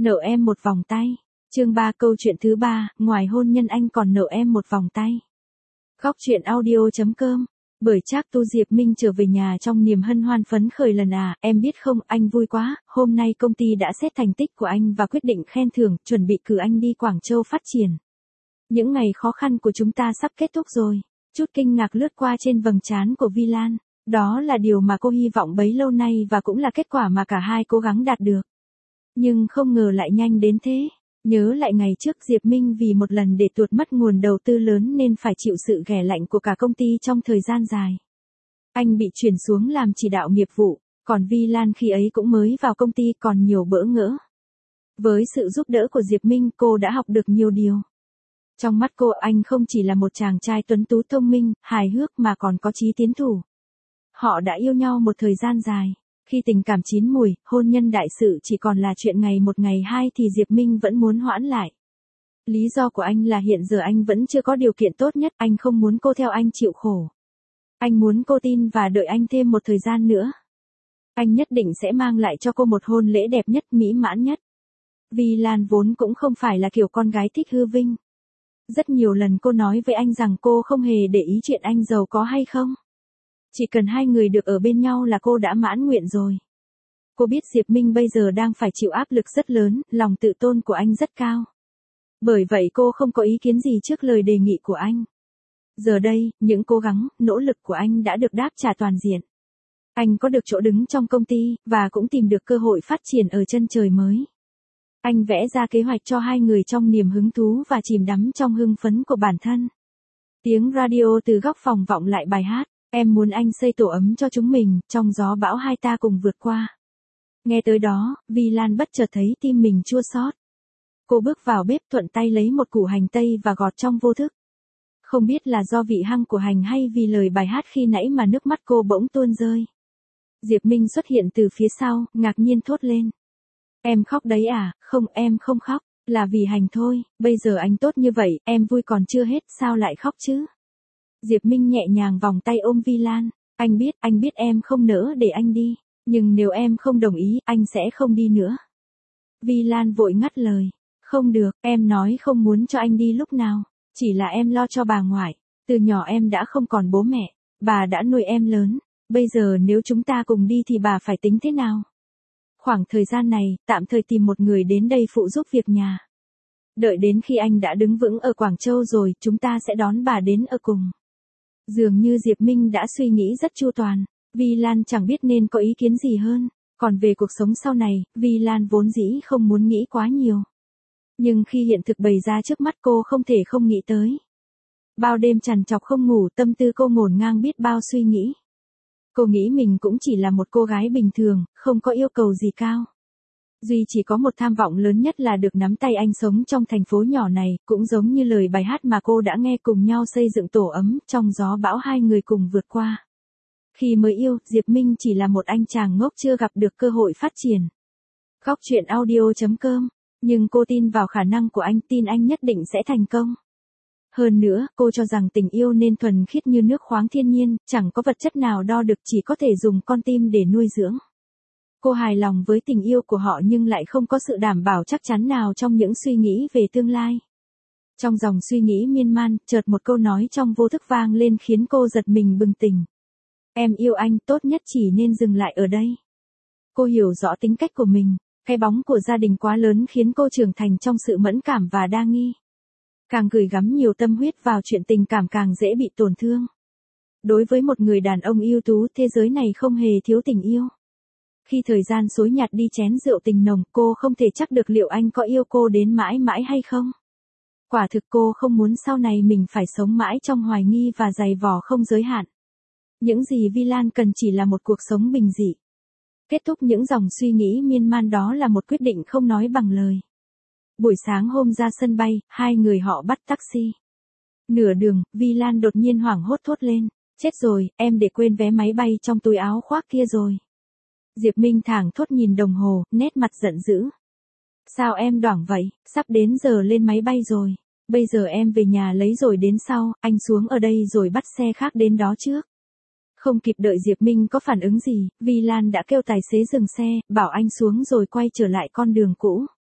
Nợ em một vòng tay. Chương 3 câu chuyện thứ 3, ngoài hôn nhân anh còn nợ em một vòng tay. Góc truyện audio.com. Bởi Trác Tu Diệp Minh trở về nhà trong niềm hân hoan phấn khởi lần em biết không, anh vui quá, hôm nay công ty đã xét thành tích của anh và quyết định khen thưởng, chuẩn bị cử anh đi Quảng Châu phát triển. Những ngày khó khăn của chúng ta sắp kết thúc rồi. Chút kinh ngạc lướt qua trên vầng trán của Vi Lan, đó là điều mà cô hy vọng bấy lâu nay và cũng là kết quả mà cả hai cố gắng đạt được. Nhưng không ngờ lại nhanh đến thế. Nhớ lại ngày trước Diệp Minh vì một lần để tuột mất nguồn đầu tư lớn nên phải chịu sự ghẻ lạnh của cả công ty trong thời gian dài. Anh bị chuyển xuống làm chỉ đạo nghiệp vụ, còn Vi Lan khi ấy cũng mới vào công ty còn nhiều bỡ ngỡ. Với sự giúp đỡ của Diệp Minh cô đã học được nhiều điều. Trong mắt cô anh không chỉ là một chàng trai tuấn tú thông minh, hài hước mà còn có chí tiến thủ. Họ đã yêu nhau một thời gian dài. Khi tình cảm chín mùi, hôn nhân đại sự chỉ còn là chuyện ngày một ngày hai thì Diệp Minh vẫn muốn hoãn lại. Lý do của anh là hiện giờ anh vẫn chưa có điều kiện tốt nhất, anh không muốn cô theo anh chịu khổ. Anh muốn cô tin và đợi anh thêm một thời gian nữa. Anh nhất định sẽ mang lại cho cô một hôn lễ đẹp nhất, mỹ mãn nhất. Vi Lan vốn cũng không phải là kiểu con gái thích hư vinh. Rất nhiều lần cô nói với anh rằng cô không hề để ý chuyện anh giàu có hay không. Chỉ cần hai người được ở bên nhau là cô đã mãn nguyện rồi. Cô biết Diệp Minh bây giờ đang phải chịu áp lực rất lớn, lòng tự tôn của anh rất cao. Bởi vậy cô không có ý kiến gì trước lời đề nghị của anh. Giờ đây, những cố gắng, nỗ lực của anh đã được đáp trả toàn diện. Anh có được chỗ đứng trong công ty, và cũng tìm được cơ hội phát triển ở chân trời mới. Anh vẽ ra kế hoạch cho hai người trong niềm hứng thú và chìm đắm trong hưng phấn của bản thân. Tiếng radio từ góc phòng vọng lại bài hát. Em muốn anh xây tổ ấm cho chúng mình, trong gió bão hai ta cùng vượt qua. Nghe tới đó, Vi Lan bất chợt thấy tim mình chua xót. Cô bước vào bếp thuận tay lấy một củ hành tây và gọt trong vô thức. Không biết là do vị hăng của hành hay vì lời bài hát khi nãy mà nước mắt cô bỗng tuôn rơi. Diệp Minh xuất hiện từ phía sau, ngạc nhiên thốt lên. Em khóc đấy à? Không, em không khóc, là vì hành thôi, bây giờ anh tốt như vậy, em vui còn chưa hết, sao lại khóc chứ? Diệp Minh nhẹ nhàng vòng tay ôm Vi Lan, anh biết em không nỡ để anh đi, nhưng nếu em không đồng ý, anh sẽ không đi nữa. Vi Lan vội ngắt lời, không được, em nói không muốn cho anh đi lúc nào, chỉ là em lo cho bà ngoại, từ nhỏ em đã không còn bố mẹ, bà đã nuôi em lớn, bây giờ nếu chúng ta cùng đi thì bà phải tính thế nào? Khoảng thời gian này, tạm thời tìm một người đến đây phụ giúp việc nhà. Đợi đến khi anh đã đứng vững ở Quảng Châu rồi, chúng ta sẽ đón bà đến ở cùng. Dường như Diệp Minh đã suy nghĩ rất chu toàn, Vi Lan chẳng biết nên có ý kiến gì hơn, còn về cuộc sống sau này, Vi Lan vốn dĩ không muốn nghĩ quá nhiều. Nhưng khi hiện thực bày ra trước mắt cô không thể không nghĩ tới. Bao đêm trằn trọc không ngủ, tâm tư cô ngổn ngang biết bao suy nghĩ. Cô nghĩ mình cũng chỉ là một cô gái bình thường, không có yêu cầu gì cao. Duy chỉ có một tham vọng lớn nhất là được nắm tay anh sống trong thành phố nhỏ này, cũng giống như lời bài hát mà cô đã nghe, cùng nhau xây dựng tổ ấm, trong gió bão hai người cùng vượt qua. Khi mới yêu, Diệp Minh chỉ là một anh chàng ngốc chưa gặp được cơ hội phát triển. Góc truyện audio.com, nhưng cô tin vào khả năng của anh, tin anh nhất định sẽ thành công. Hơn nữa, cô cho rằng tình yêu nên thuần khiết như nước khoáng thiên nhiên, chẳng có vật chất nào đo được, chỉ có thể dùng con tim để nuôi dưỡng. Cô hài lòng với tình yêu của họ nhưng lại không có sự đảm bảo chắc chắn nào trong những suy nghĩ về tương lai. Trong dòng suy nghĩ miên man, chợt một câu nói trong vô thức vang lên khiến cô giật mình bừng tỉnh. Em yêu anh, tốt nhất chỉ nên dừng lại ở đây. Cô hiểu rõ tính cách của mình, cái bóng của gia đình quá lớn khiến cô trưởng thành trong sự mẫn cảm và đa nghi. Càng gửi gắm nhiều tâm huyết vào chuyện tình cảm càng dễ bị tổn thương. Đối với một người đàn ông ưu tú, thế giới này không hề thiếu tình yêu. Khi thời gian xối nhạt đi chén rượu tình nồng, cô không thể chắc được liệu anh có yêu cô đến mãi mãi hay không. Quả thực cô không muốn sau này mình phải sống mãi trong hoài nghi và dày vò không giới hạn. Những gì Vi Lan cần chỉ là một cuộc sống bình dị. Kết thúc những dòng suy nghĩ miên man đó là một quyết định không nói bằng lời. Buổi sáng hôm ra sân bay, hai người họ bắt taxi. Nửa đường, Vi Lan đột nhiên hoảng hốt thốt lên. Chết rồi, em để quên vé máy bay trong túi áo khoác kia rồi. Diệp Minh thảng thốt nhìn đồng hồ, nét mặt giận dữ. Sao em đoảng vậy, sắp đến giờ lên máy bay rồi. Bây giờ em về nhà lấy rồi đến sau, anh xuống ở đây rồi bắt xe khác đến đó trước. Không kịp đợi Diệp Minh có phản ứng gì, Vi Lan đã kêu tài xế dừng xe, bảo anh xuống rồi quay trở lại con đường cũ.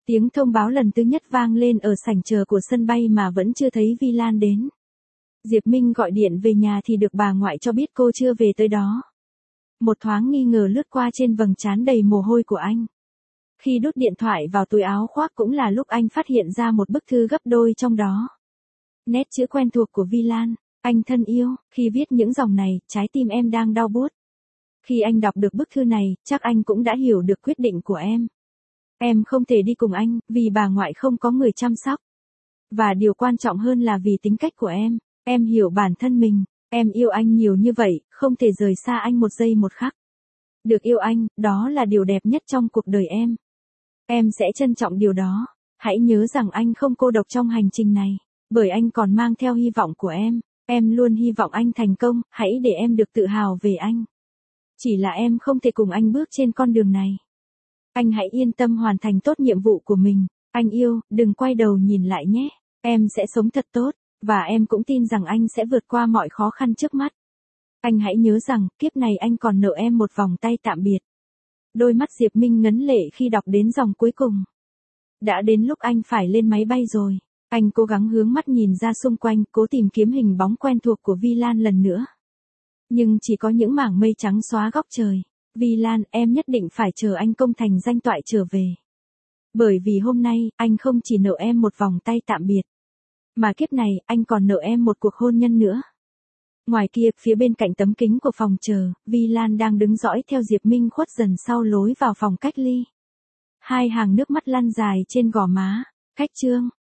Tiếng thông báo lần thứ nhất vang lên ở sảnh chờ của sân bay mà vẫn chưa thấy Vi Lan đến. Diệp Minh gọi điện về nhà thì được bà ngoại cho biết cô chưa về tới đó. Một thoáng nghi ngờ lướt qua trên vầng trán đầy mồ hôi của anh. Khi đút điện thoại vào túi áo khoác cũng là lúc anh phát hiện ra một bức thư gấp đôi trong đó. Nét chữ quen thuộc của Vi Lan, anh thân yêu, khi viết những dòng này, trái tim em đang đau buốt. Khi anh đọc được bức thư này, chắc anh cũng đã hiểu được quyết định của em. Em không thể đi cùng anh, vì bà ngoại không có người chăm sóc. Và điều quan trọng hơn là vì tính cách của em hiểu bản thân mình, em yêu anh nhiều như vậy, không thể rời xa anh một giây một khắc. Được yêu anh, đó là điều đẹp nhất trong cuộc đời em. Em sẽ trân trọng điều đó. Hãy nhớ rằng anh không cô độc trong hành trình này, bởi anh còn mang theo hy vọng của em. Em luôn hy vọng anh thành công, hãy để em được tự hào về anh. Chỉ là em không thể cùng anh bước trên con đường này. Anh hãy yên tâm hoàn thành tốt nhiệm vụ của mình. Anh yêu, đừng quay đầu nhìn lại nhé. Em sẽ sống thật tốt, và em cũng tin rằng anh sẽ vượt qua mọi khó khăn trước mắt. Anh hãy nhớ rằng, kiếp này anh còn nợ em một vòng tay tạm biệt. Đôi mắt Diệp Minh ngấn lệ khi đọc đến dòng cuối cùng. Đã đến lúc anh phải lên máy bay rồi. Anh cố gắng hướng mắt nhìn ra xung quanh, cố tìm kiếm hình bóng quen thuộc của Vi Lan lần nữa. Nhưng chỉ có những mảng mây trắng xóa góc trời. Vi Lan, em nhất định phải chờ anh công thành danh toại trở về. Bởi vì hôm nay, anh không chỉ nợ em một vòng tay tạm biệt. Mà kiếp này, anh còn nợ em một cuộc hôn nhân nữa. Ngoài kia, phía bên cạnh tấm kính của phòng chờ, Vi Lan đang đứng dõi theo Diệp Minh khuất dần sau lối vào phòng cách ly. Hai hàng nước mắt lăn dài trên gò má. Khách Trương,